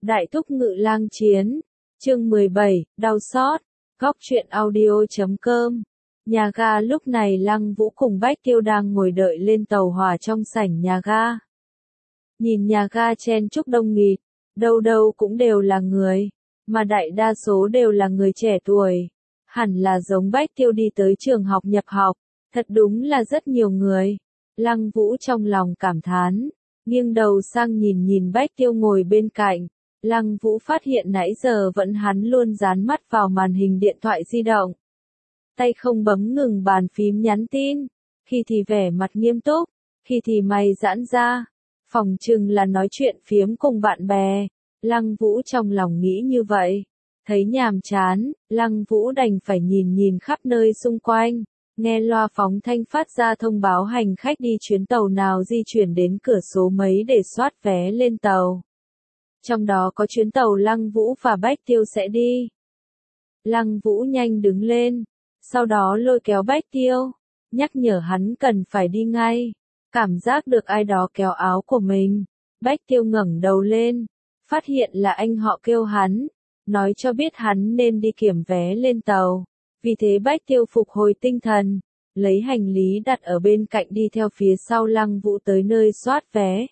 Đại thúc ngự lang chiến, chương 17, đau xót, góc truyện audio.com. Nhà ga lúc này Lăng Vũ cùng Bách Tiêu đang ngồi đợi lên tàu hỏa trong sảnh nhà ga. Nhìn nhà ga chen chúc đông nghịt, đâu đâu cũng đều là người, mà đại đa số đều là người trẻ tuổi. Hẳn là giống Bách Tiêu đi tới trường học nhập học, thật đúng là rất nhiều người. Lăng Vũ trong lòng cảm thán, nghiêng đầu sang nhìn Bách Tiêu ngồi bên cạnh. Lăng Vũ phát hiện nãy giờ vẫn hắn luôn dán mắt vào màn hình điện thoại di động. Tay không bấm ngừng bàn phím nhắn tin, khi thì vẻ mặt nghiêm túc, khi thì mày giãn ra. Phòng chừng là nói chuyện phiếm cùng bạn bè. Lăng Vũ trong lòng nghĩ như vậy. Thấy nhàm chán, Lăng Vũ đành phải nhìn khắp nơi xung quanh. Nghe loa phóng thanh phát ra thông báo hành khách đi chuyến tàu nào di chuyển đến cửa số mấy để soát vé lên tàu. Trong đó có chuyến tàu Lăng Vũ và Bách Tiêu sẽ đi. Lăng Vũ nhanh đứng lên, sau đó lôi kéo Bách Tiêu, nhắc nhở hắn cần phải đi ngay. Cảm giác được ai đó kéo áo của mình, Bách Tiêu ngẩng đầu lên, phát hiện là anh họ kêu hắn, nói cho biết hắn nên đi kiểm vé lên tàu. Vì thế Bách Tiêu phục hồi tinh thần, lấy hành lý đặt ở bên cạnh đi theo phía sau Lăng Vũ tới nơi soát vé.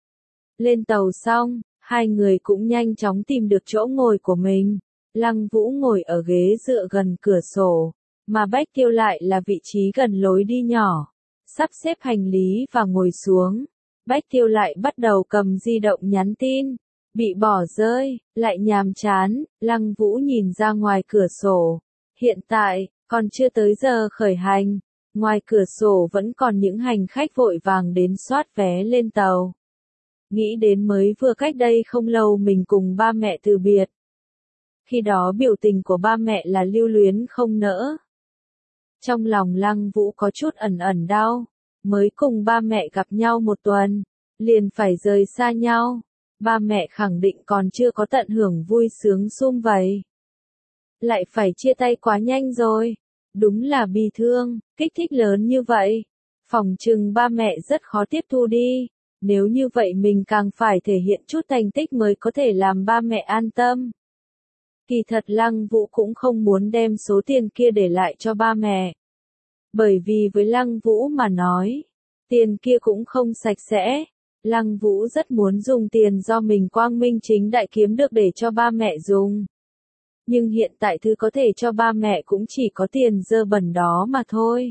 Lên tàu xong, hai người cũng nhanh chóng tìm được chỗ ngồi của mình. Lăng Vũ ngồi ở ghế dựa gần cửa sổ, mà Bách Tiêu lại là vị trí gần lối đi nhỏ. Sắp xếp hành lý và ngồi xuống, Bách Tiêu lại bắt đầu cầm di động nhắn tin. Bị bỏ rơi, lại nhàm chán, Lăng Vũ nhìn ra ngoài cửa sổ. Hiện tại, còn chưa tới giờ khởi hành, ngoài cửa sổ vẫn còn những hành khách vội vàng đến soát vé lên tàu. Nghĩ đến mới vừa cách đây không lâu mình cùng ba mẹ từ biệt. Khi đó biểu tình của ba mẹ là lưu luyến không nỡ. Trong lòng Lăng Vũ có chút ẩn đau, mới cùng ba mẹ gặp nhau một tuần, liền phải rời xa nhau. Ba mẹ khẳng định còn chưa có tận hưởng vui sướng sum vầy. Lại phải chia tay quá nhanh rồi. Đúng là bi thương, kích thích lớn như vậy. Phòng chừng ba mẹ rất khó tiếp thu đi. Nếu như vậy mình càng phải thể hiện chút thành tích mới có thể làm ba mẹ an tâm. Kỳ thật Lăng Vũ cũng không muốn đem số tiền kia để lại cho ba mẹ. Bởi vì với Lăng Vũ mà nói, tiền kia cũng không sạch sẽ. Lăng Vũ rất muốn dùng tiền do mình quang minh chính đại kiếm được để cho ba mẹ dùng. Nhưng hiện tại thứ có thể cho ba mẹ cũng chỉ có tiền dơ bẩn đó mà thôi.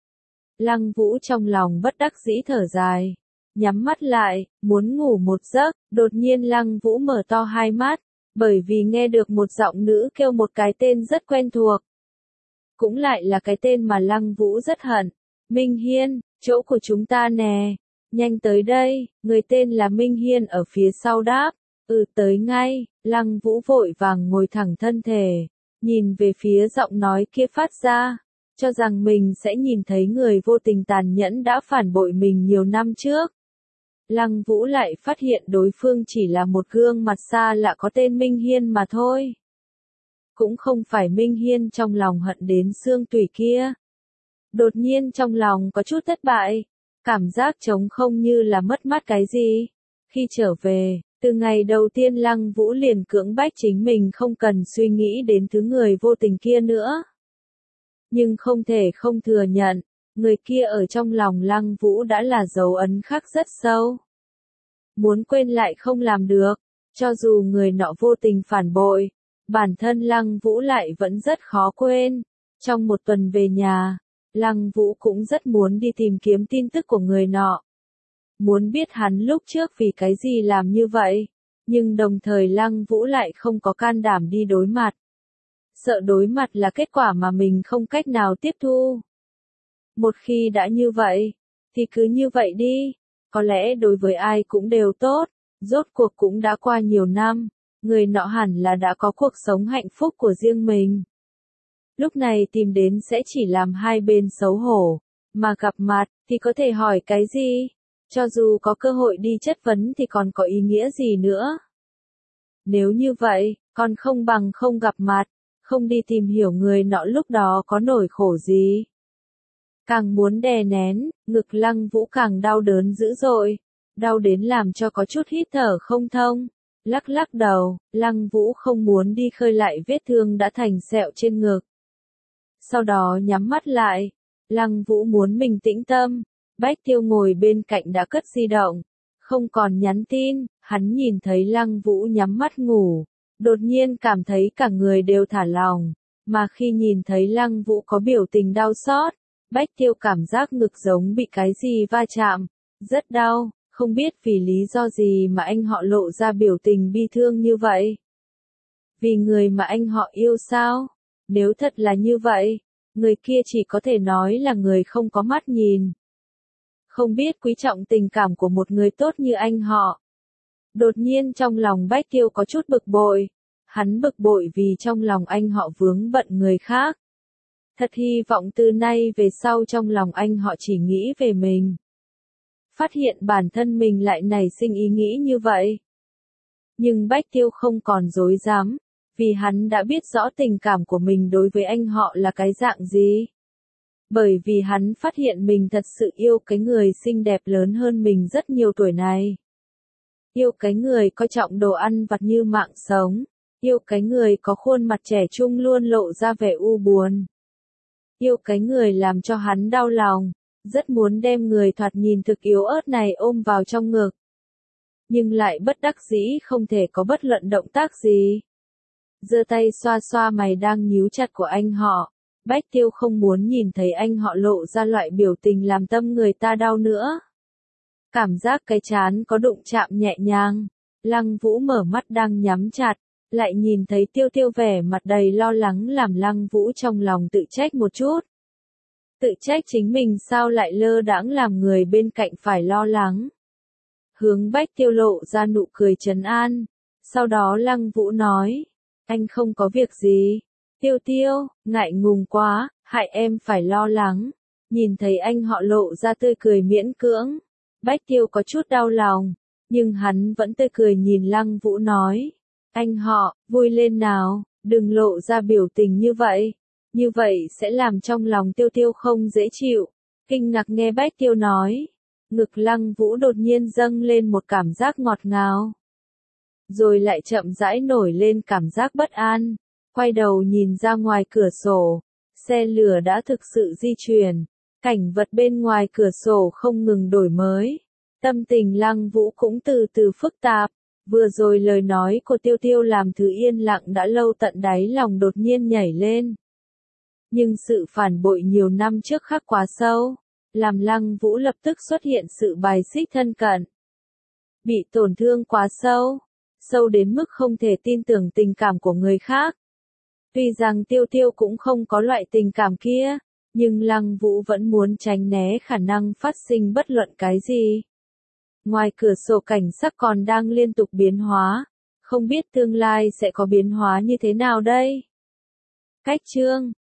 Lăng Vũ trong lòng bất đắc dĩ thở dài. Nhắm mắt lại, muốn ngủ một giấc, đột nhiên Lăng Vũ mở to hai mắt, bởi vì nghe được một giọng nữ kêu một cái tên rất quen thuộc. Cũng lại là cái tên mà Lăng Vũ rất hận. Minh Hiên, chỗ của chúng ta nè, nhanh tới đây, người tên là Minh Hiên ở phía sau đáp. Tới ngay. Lăng Vũ vội vàng ngồi thẳng thân thể, nhìn về phía giọng nói kia phát ra, cho rằng mình sẽ nhìn thấy người vô tình tàn nhẫn đã phản bội mình nhiều năm trước. Lăng Vũ lại phát hiện đối phương chỉ là một gương mặt xa lạ có tên Minh Hiên mà thôi. Cũng không phải Minh Hiên trong lòng hận đến xương tủy kia. Đột nhiên trong lòng có chút thất bại, cảm giác trống không như là mất mát cái gì. Khi trở về, từ ngày đầu tiên Lăng Vũ liền cưỡng bách chính mình không cần suy nghĩ đến thứ người vô tình kia nữa. Nhưng không thể không thừa nhận, người kia ở trong lòng Lăng Vũ đã là dấu ấn khắc rất sâu. Muốn quên lại không làm được, cho dù người nọ vô tình phản bội, bản thân Lăng Vũ lại vẫn rất khó quên. Trong một tuần về nhà, Lăng Vũ cũng rất muốn đi tìm kiếm tin tức của người nọ. Muốn biết hắn lúc trước vì cái gì làm như vậy, nhưng đồng thời Lăng Vũ lại không có can đảm đi đối mặt. Sợ đối mặt là kết quả mà mình không cách nào tiếp thu. Một khi đã như vậy, thì cứ như vậy đi, có lẽ đối với ai cũng đều tốt, rốt cuộc cũng đã qua nhiều năm, người nọ hẳn là đã có cuộc sống hạnh phúc của riêng mình. Lúc này tìm đến sẽ chỉ làm hai bên xấu hổ, mà gặp mặt thì có thể hỏi cái gì? Cho dù có cơ hội đi chất vấn thì còn có ý nghĩa gì nữa? Nếu như vậy, còn không bằng không gặp mặt, không đi tìm hiểu người nọ lúc đó có nỗi khổ gì. Càng muốn đè nén, ngực Lăng Vũ càng đau đớn dữ dội, đau đến làm cho có chút hít thở không thông. Lắc lắc đầu, Lăng Vũ không muốn đi khơi lại vết thương đã thành sẹo trên ngực. Sau đó nhắm mắt lại, Lăng Vũ muốn mình tĩnh tâm. Bách Tiêu ngồi bên cạnh đã cất di động, không còn nhắn tin, hắn nhìn thấy Lăng Vũ nhắm mắt ngủ, đột nhiên cảm thấy cả người đều thả lỏng, mà khi nhìn thấy Lăng Vũ có biểu tình đau xót, Bách Tiêu cảm giác ngực giống bị cái gì va chạm, rất đau, không biết vì lý do gì mà anh họ lộ ra biểu tình bi thương như vậy. Vì người mà anh họ yêu sao? Nếu thật là như vậy, người kia chỉ có thể nói là người không có mắt nhìn. Không biết quý trọng tình cảm của một người tốt như anh họ. Đột nhiên trong lòng Bách Tiêu có chút bực bội. Hắn bực bội vì trong lòng anh họ vướng bận người khác. Thật hy vọng từ nay về sau trong lòng anh họ chỉ nghĩ về mình. Phát hiện bản thân mình lại nảy sinh ý nghĩ như vậy. Nhưng Bách Tiêu không còn dối dám, vì hắn đã biết rõ tình cảm của mình đối với anh họ là cái dạng gì. Bởi vì hắn phát hiện mình thật sự yêu cái người xinh đẹp lớn hơn mình rất nhiều tuổi này. Yêu cái người có trọng đồ ăn vặt như mạng sống. Yêu cái người có khuôn mặt trẻ trung luôn lộ ra vẻ u buồn. Yêu cái người làm cho hắn đau lòng. Rất muốn đem người thoạt nhìn thực yếu ớt này ôm vào trong ngực. Nhưng lại bất đắc dĩ không thể có bất luận động tác gì. Giơ tay xoa xoa mày đang nhíu chặt của anh họ. Bách Tiêu không muốn nhìn thấy anh họ lộ ra loại biểu tình làm tâm người ta đau nữa. Cảm giác cái trán có đụng chạm nhẹ nhàng. Lăng Vũ mở mắt đang nhắm chặt, lại nhìn thấy Tiêu Tiêu vẻ mặt đầy lo lắng làm Lăng Vũ trong lòng tự trách một chút. Tự trách chính mình sao lại lơ đãng làm người bên cạnh phải lo lắng. Hướng Bách Tiêu lộ ra nụ cười trấn an. Sau đó Lăng Vũ nói, anh không có việc gì. Tiêu Tiêu, ngại ngùng quá, hại em phải lo lắng. Nhìn thấy anh họ lộ ra tươi cười miễn cưỡng. Bách Tiêu có chút đau lòng, nhưng hắn vẫn tươi cười nhìn Lăng Vũ nói. Anh họ, vui lên nào, đừng lộ ra biểu tình như vậy. Như vậy sẽ làm trong lòng Tiêu Tiêu không dễ chịu. Kinh ngạc nghe Bách Tiêu nói. Ngực Lăng Vũ đột nhiên dâng lên một cảm giác ngọt ngào. Rồi lại chậm rãi nổi lên cảm giác bất an. Quay đầu nhìn ra ngoài cửa sổ. Xe lửa đã thực sự di chuyển. Cảnh vật bên ngoài cửa sổ không ngừng đổi mới. Tâm tình Lăng Vũ cũng từ từ phức tạp. Vừa rồi lời nói của Tiêu Tiêu làm thứ yên lặng đã lâu tận đáy lòng đột nhiên nhảy lên. Nhưng sự phản bội nhiều năm trước khắc quá sâu, làm Lăng Vũ lập tức xuất hiện sự bài xích thân cận. Bị tổn thương quá sâu, sâu đến mức không thể tin tưởng tình cảm của người khác. Tuy rằng Tiêu Tiêu cũng không có loại tình cảm kia, nhưng Lăng Vũ vẫn muốn tránh né khả năng phát sinh bất luận cái gì. Ngoài cửa sổ cảnh sắc còn đang liên tục biến hóa, không biết tương lai sẽ có biến hóa như thế nào đây. Cách chương